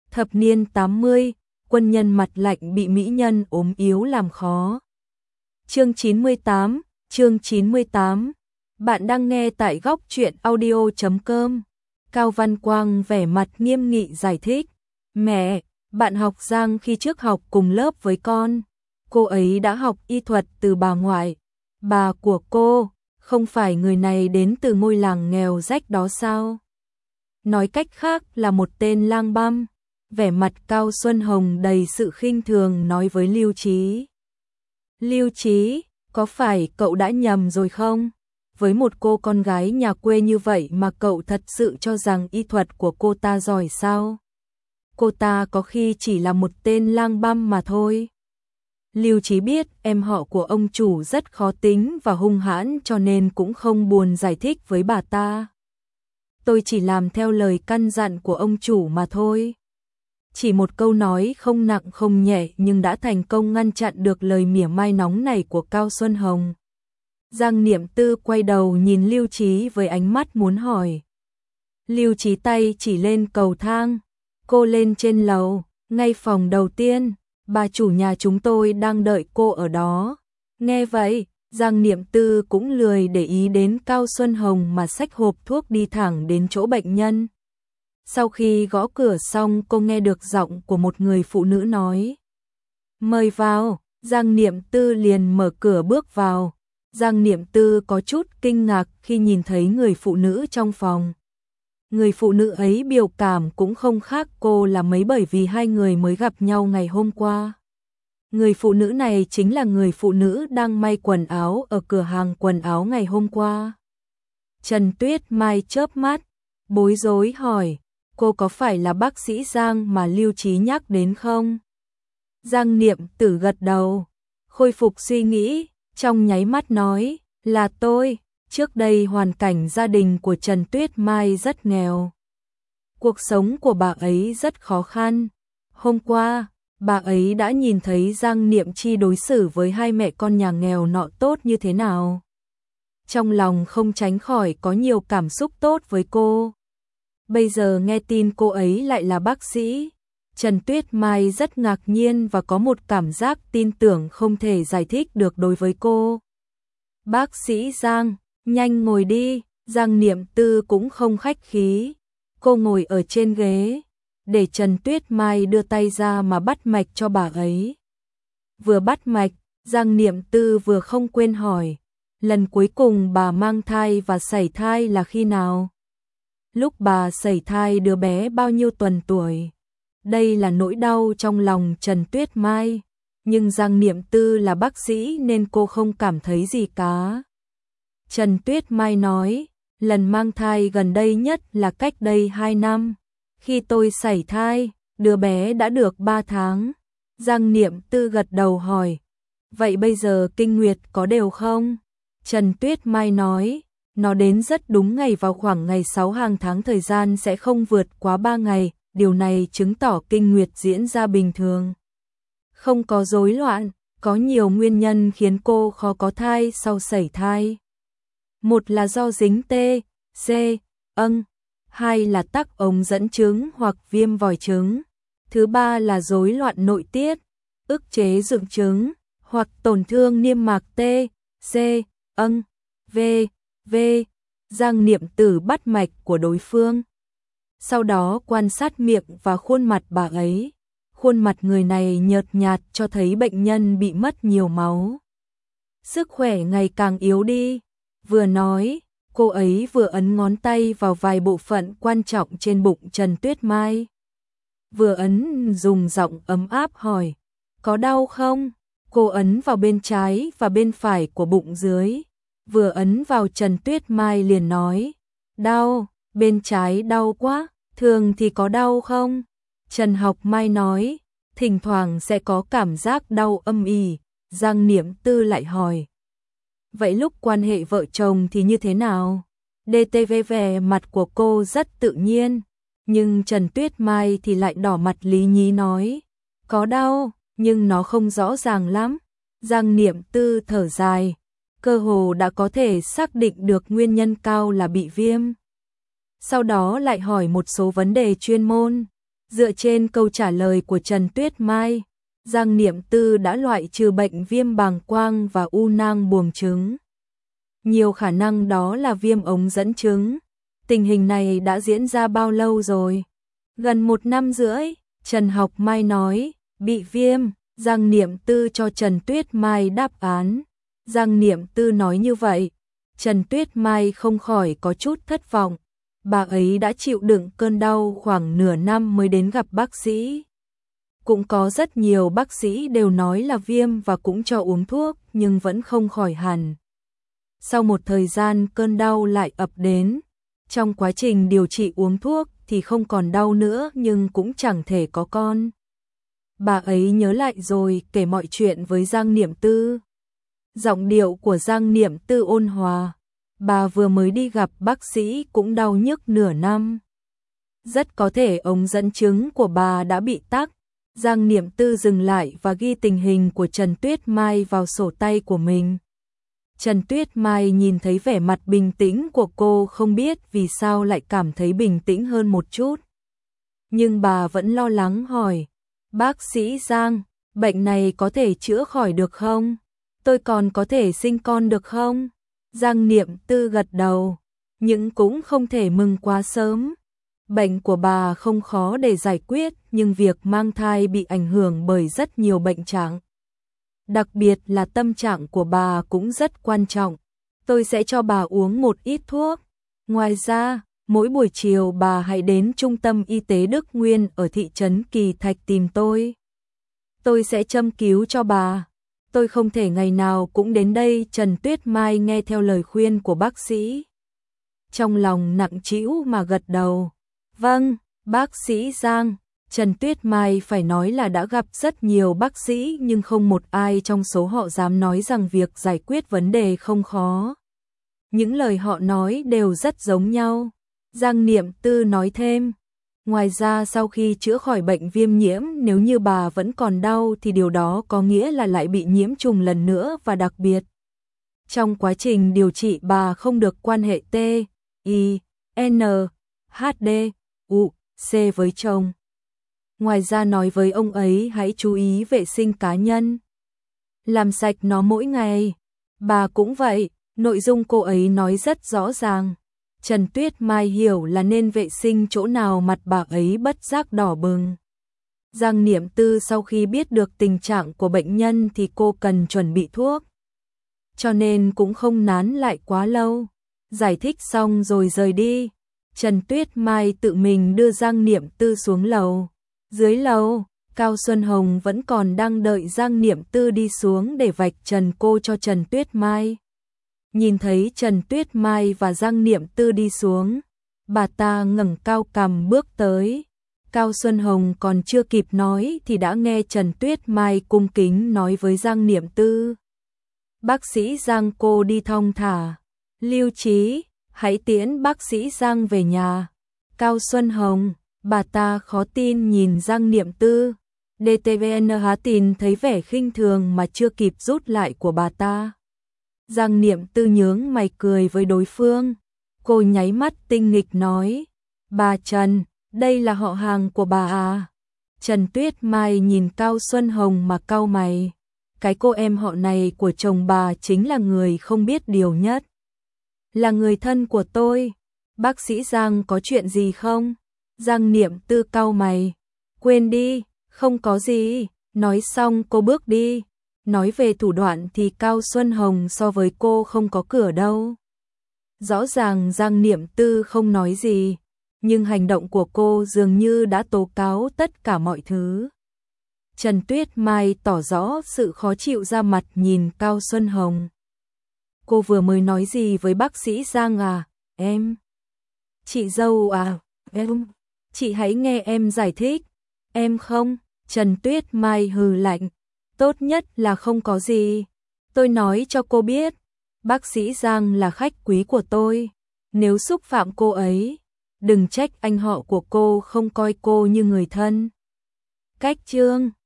Thập niên 80, quân nhân mặt lạnh bị mỹ nhân ốm yếu làm khó. Chương 98. Bạn đang nghe tại góc truyện audio.com. Cao Văn Quang vẻ mặt nghiêm nghị giải thích. Mẹ, bạn học Giang khi trước học cùng lớp với con. Cô ấy đã học y thuật từ bà ngoại. Bà của cô, không phải người này đến từ ngôi làng nghèo rách đó sao? Nói cách khác là một tên lang băm. Vẻ mặt Cao Xuân Hồng đầy sự khinh thường nói với Lưu Chí. Lưu Chí, có phải cậu đã nhầm rồi không? Với một cô con gái nhà quê như vậy mà cậu thật sự cho rằng y thuật của cô ta giỏi sao? Cô ta có khi chỉ là một tên lang băm mà thôi. Lưu Chí biết em họ của ông chủ rất khó tính và hung hãn cho nên cũng không buồn giải thích với bà ta. Tôi chỉ làm theo lời căn dặn của ông chủ mà thôi. Chỉ một câu nói không nặng không nhẹ nhưng đã thành công ngăn chặn được lời mỉa mai nóng này của Cao Xuân Hồng. Giang Niệm Tư quay đầu nhìn Lưu Chí với ánh mắt muốn hỏi. Lưu Chí tay chỉ lên cầu thang. Cô lên trên lầu, ngay phòng đầu tiên, bà chủ nhà chúng tôi đang đợi cô ở đó. Nghe vậy, Giang Niệm Tư cũng lười để ý đến Cao Xuân Hồng mà xách hộp thuốc đi thẳng đến chỗ bệnh nhân. Sau khi gõ cửa xong cô nghe được giọng của một người phụ nữ nói. Mời vào, Giang Niệm Tư liền mở cửa bước vào. Giang Niệm Tư có chút kinh ngạc khi nhìn thấy người phụ nữ trong phòng. Người phụ nữ ấy biểu cảm cũng không khác cô là mấy bởi vì hai người mới gặp nhau ngày hôm qua. Người phụ nữ này chính là người phụ nữ đang may quần áo ở cửa hàng quần áo ngày hôm qua. Trần Tuyết Mai chớp mắt, bối rối hỏi, cô có phải là bác sĩ Giang mà Lưu Chí nhắc đến không? Giang Niệm Tử gật đầu, khôi phục suy nghĩ, trong nháy mắt nói, là tôi. Trước đây hoàn cảnh gia đình của Trần Tuyết Mai rất nghèo. Cuộc sống của bà ấy rất khó khăn. Hôm qua, bà ấy đã nhìn thấy Giang Niệm Chi đối xử với hai mẹ con nhà nghèo nọ tốt như thế nào. Trong lòng không tránh khỏi có nhiều cảm xúc tốt với cô. Bây giờ nghe tin cô ấy lại là bác sĩ. Trần Tuyết Mai rất ngạc nhiên và có một cảm giác tin tưởng không thể giải thích được đối với cô. Bác sĩ Giang, nhanh ngồi đi. Giang Niệm Tư cũng không khách khí. Cô ngồi ở trên ghế, để Trần Tuyết Mai đưa tay ra mà bắt mạch cho bà ấy. Vừa bắt mạch, Giang Niệm Tư vừa không quên hỏi, lần cuối cùng bà mang thai và sẩy thai là khi nào? Lúc bà sẩy thai đứa bé bao nhiêu tuần tuổi? Đây là nỗi đau trong lòng Trần Tuyết Mai, nhưng Giang Niệm Tư là bác sĩ nên cô không cảm thấy gì cả. Trần Tuyết Mai nói, lần mang thai gần đây nhất là cách đây 2 năm. Khi tôi sẩy thai, đứa bé đã được 3 tháng. Giang Niệm Tư gật đầu hỏi, vậy bây giờ kinh nguyệt có đều không? Trần Tuyết Mai nói, nó đến rất đúng ngày vào khoảng ngày 6 hàng tháng, thời gian sẽ không vượt quá 3 ngày, điều này chứng tỏ kinh nguyệt diễn ra bình thường. Không có rối loạn, có nhiều nguyên nhân khiến cô khó có thai sau sẩy thai. Một là do dính T, C, âng, hai là tắc ống dẫn trứng hoặc viêm vòi trứng, thứ ba là rối loạn nội tiết, ức chế dựng trứng, hoặc tổn thương niêm mạc T, C, âng, V. Giang Niệm Tử bắt mạch của đối phương. Sau đó quan sát miệng và khuôn mặt bà ấy. Khuôn mặt người này nhợt nhạt cho thấy bệnh nhân bị mất nhiều máu. Sức khỏe ngày càng yếu đi. Vừa nói, cô ấy vừa ấn ngón tay vào vài bộ phận quan trọng trên bụng Trần Tuyết Mai. Vừa ấn dùng giọng ấm áp hỏi, có đau không? Cô ấn vào bên trái và bên phải của bụng dưới. Vừa ấn vào Trần Tuyết Mai liền nói, đau, bên trái đau quá, thường thì có đau không? Trần Học Mai nói, thỉnh thoảng sẽ có cảm giác đau âm ỉ. Giang Niệm Tư lại hỏi, vậy lúc quan hệ vợ chồng thì như thế nào? DTV vẻ mặt của cô rất tự nhiên, nhưng Trần Tuyết Mai thì lại đỏ mặt lý nhí nói, có đau, nhưng nó không rõ ràng lắm. Giang Niệm Tư thở dài, cơ hồ đã có thể xác định được nguyên nhân cao là bị viêm. Sau đó lại hỏi một số vấn đề chuyên môn. Dựa trên câu trả lời của Trần Tuyết Mai, Giang Niệm Tư đã loại trừ bệnh viêm bàng quang và u nang buồng trứng. Nhiều khả năng đó là viêm ống dẫn trứng. Tình hình này đã diễn ra bao lâu rồi? Gần 1 năm rưỡi, Trần Học Mai nói, bị viêm. Giang Niệm Tư cho Trần Tuyết Mai đáp án. Giang Niệm Tư nói như vậy, Trần Tuyết Mai không khỏi có chút thất vọng. Bà ấy đã chịu đựng cơn đau khoảng nửa năm mới đến gặp bác sĩ. Cũng có rất nhiều bác sĩ đều nói là viêm và cũng cho uống thuốc nhưng vẫn không khỏi hẳn. Sau một thời gian cơn đau lại ập đến. Trong quá trình điều trị uống thuốc thì không còn đau nữa nhưng cũng chẳng thể có con. Bà ấy nhớ lại rồi kể mọi chuyện với Giang Niệm Tư. Giọng điệu của Giang Niệm Tư ôn hòa. Bà vừa mới đi gặp bác sĩ cũng đau nhức nửa năm. Rất có thể ống dẫn trứng của bà đã bị tắc. Giang Niệm Tư dừng lại và ghi tình hình của Trần Tuyết Mai vào sổ tay của mình. Trần Tuyết Mai nhìn thấy vẻ mặt bình tĩnh của cô không biết vì sao lại cảm thấy bình tĩnh hơn một chút. Nhưng bà vẫn lo lắng hỏi, bác sĩ Giang, bệnh này có thể chữa khỏi được không? Tôi còn có thể sinh con được không? Giang Niệm Tư gật đầu, nhưng cũng không thể mừng quá sớm. Bệnh của bà không khó để giải quyết, nhưng việc mang thai bị ảnh hưởng bởi rất nhiều bệnh trạng. Đặc biệt là tâm trạng của bà cũng rất quan trọng. Tôi sẽ cho bà uống một ít thuốc. Ngoài ra, mỗi buổi chiều bà hãy đến Trung tâm Y tế Đức Nguyên ở thị trấn Kỳ Thạch tìm tôi. Tôi sẽ châm cứu cho bà. Tôi không thể ngày nào cũng đến đây. Trần Tuyết Mai nghe theo lời khuyên của bác sĩ. Trong lòng nặng trĩu mà gật đầu. Vâng, bác sĩ Giang. Trần Tuyết Mai phải nói là đã gặp rất nhiều bác sĩ nhưng không một ai trong số họ dám nói rằng việc giải quyết vấn đề không khó. Những lời họ nói đều rất giống nhau. Giang Niệm Tư nói thêm. Ngoài ra sau khi chữa khỏi bệnh viêm nhiễm, nếu như bà vẫn còn đau thì điều đó có nghĩa là lại bị nhiễm trùng lần nữa, và đặc biệt trong quá trình điều trị bà không được quan hệ T, I, N, H, D, U, C với chồng. Ngoài ra nói với ông ấy hãy chú ý vệ sinh cá nhân. Làm sạch nó mỗi ngày. Bà cũng vậy, nội dung cô ấy nói rất rõ ràng. Trần Tuyết Mai hiểu là nên vệ sinh chỗ nào, mặt bà ấy bất giác đỏ bừng. Giang Niệm Tư sau khi biết được tình trạng của bệnh nhân thì cô cần chuẩn bị thuốc. Cho nên cũng không nán lại quá lâu. Giải thích xong rồi rời đi. Trần Tuyết Mai tự mình đưa Giang Niệm Tư xuống lầu. Dưới lầu, Cao Xuân Hồng vẫn còn đang đợi Giang Niệm Tư đi xuống để vạch trần cô cho Trần Tuyết Mai. Nhìn thấy Trần Tuyết Mai và Giang Niệm Tư đi xuống, bà ta ngẩng cao cằm bước tới. Cao Xuân Hồng còn chưa kịp nói thì đã nghe Trần Tuyết Mai cung kính nói với Giang Niệm Tư. Bác sĩ Giang, cô đi thong thả. Lưu Trí, hãy tiễn bác sĩ Giang về nhà. Cao Xuân Hồng, bà ta khó tin nhìn Giang Niệm Tư. DTVN há tin thấy vẻ khinh thường mà chưa kịp rút lại của bà ta. Giang Niệm Tư nhướng mày cười với đối phương. Cô nháy mắt tinh nghịch nói, bà Trần, đây là họ hàng của bà à? Trần Tuyết Mai nhìn Cao Xuân Hồng mà cau mày. Cái cô em họ này của chồng bà chính là người không biết điều nhất. Là người thân của tôi. Bác sĩ Giang có chuyện gì không? Giang Niệm Tư cau mày. Quên đi, không có gì. Nói xong cô bước đi. Nói về thủ đoạn thì Cao Xuân Hồng so với cô không có cửa đâu. Rõ ràng Giang Niệm Tư không nói gì, nhưng hành động của cô dường như đã tố cáo tất cả mọi thứ. Trần Tuyết Mai tỏ rõ sự khó chịu ra mặt nhìn Cao Xuân Hồng. Cô vừa mới nói gì với bác sĩ Giang à? Em? Chị dâu à? Em? Chị hãy nghe em giải thích. Em không? Trần Tuyết Mai hừ lạnh. Tốt nhất là không có gì. Tôi nói cho cô biết, bác sĩ Giang là khách quý của tôi. Nếu xúc phạm cô ấy, đừng trách anh họ của cô không coi cô như người thân. Cách chương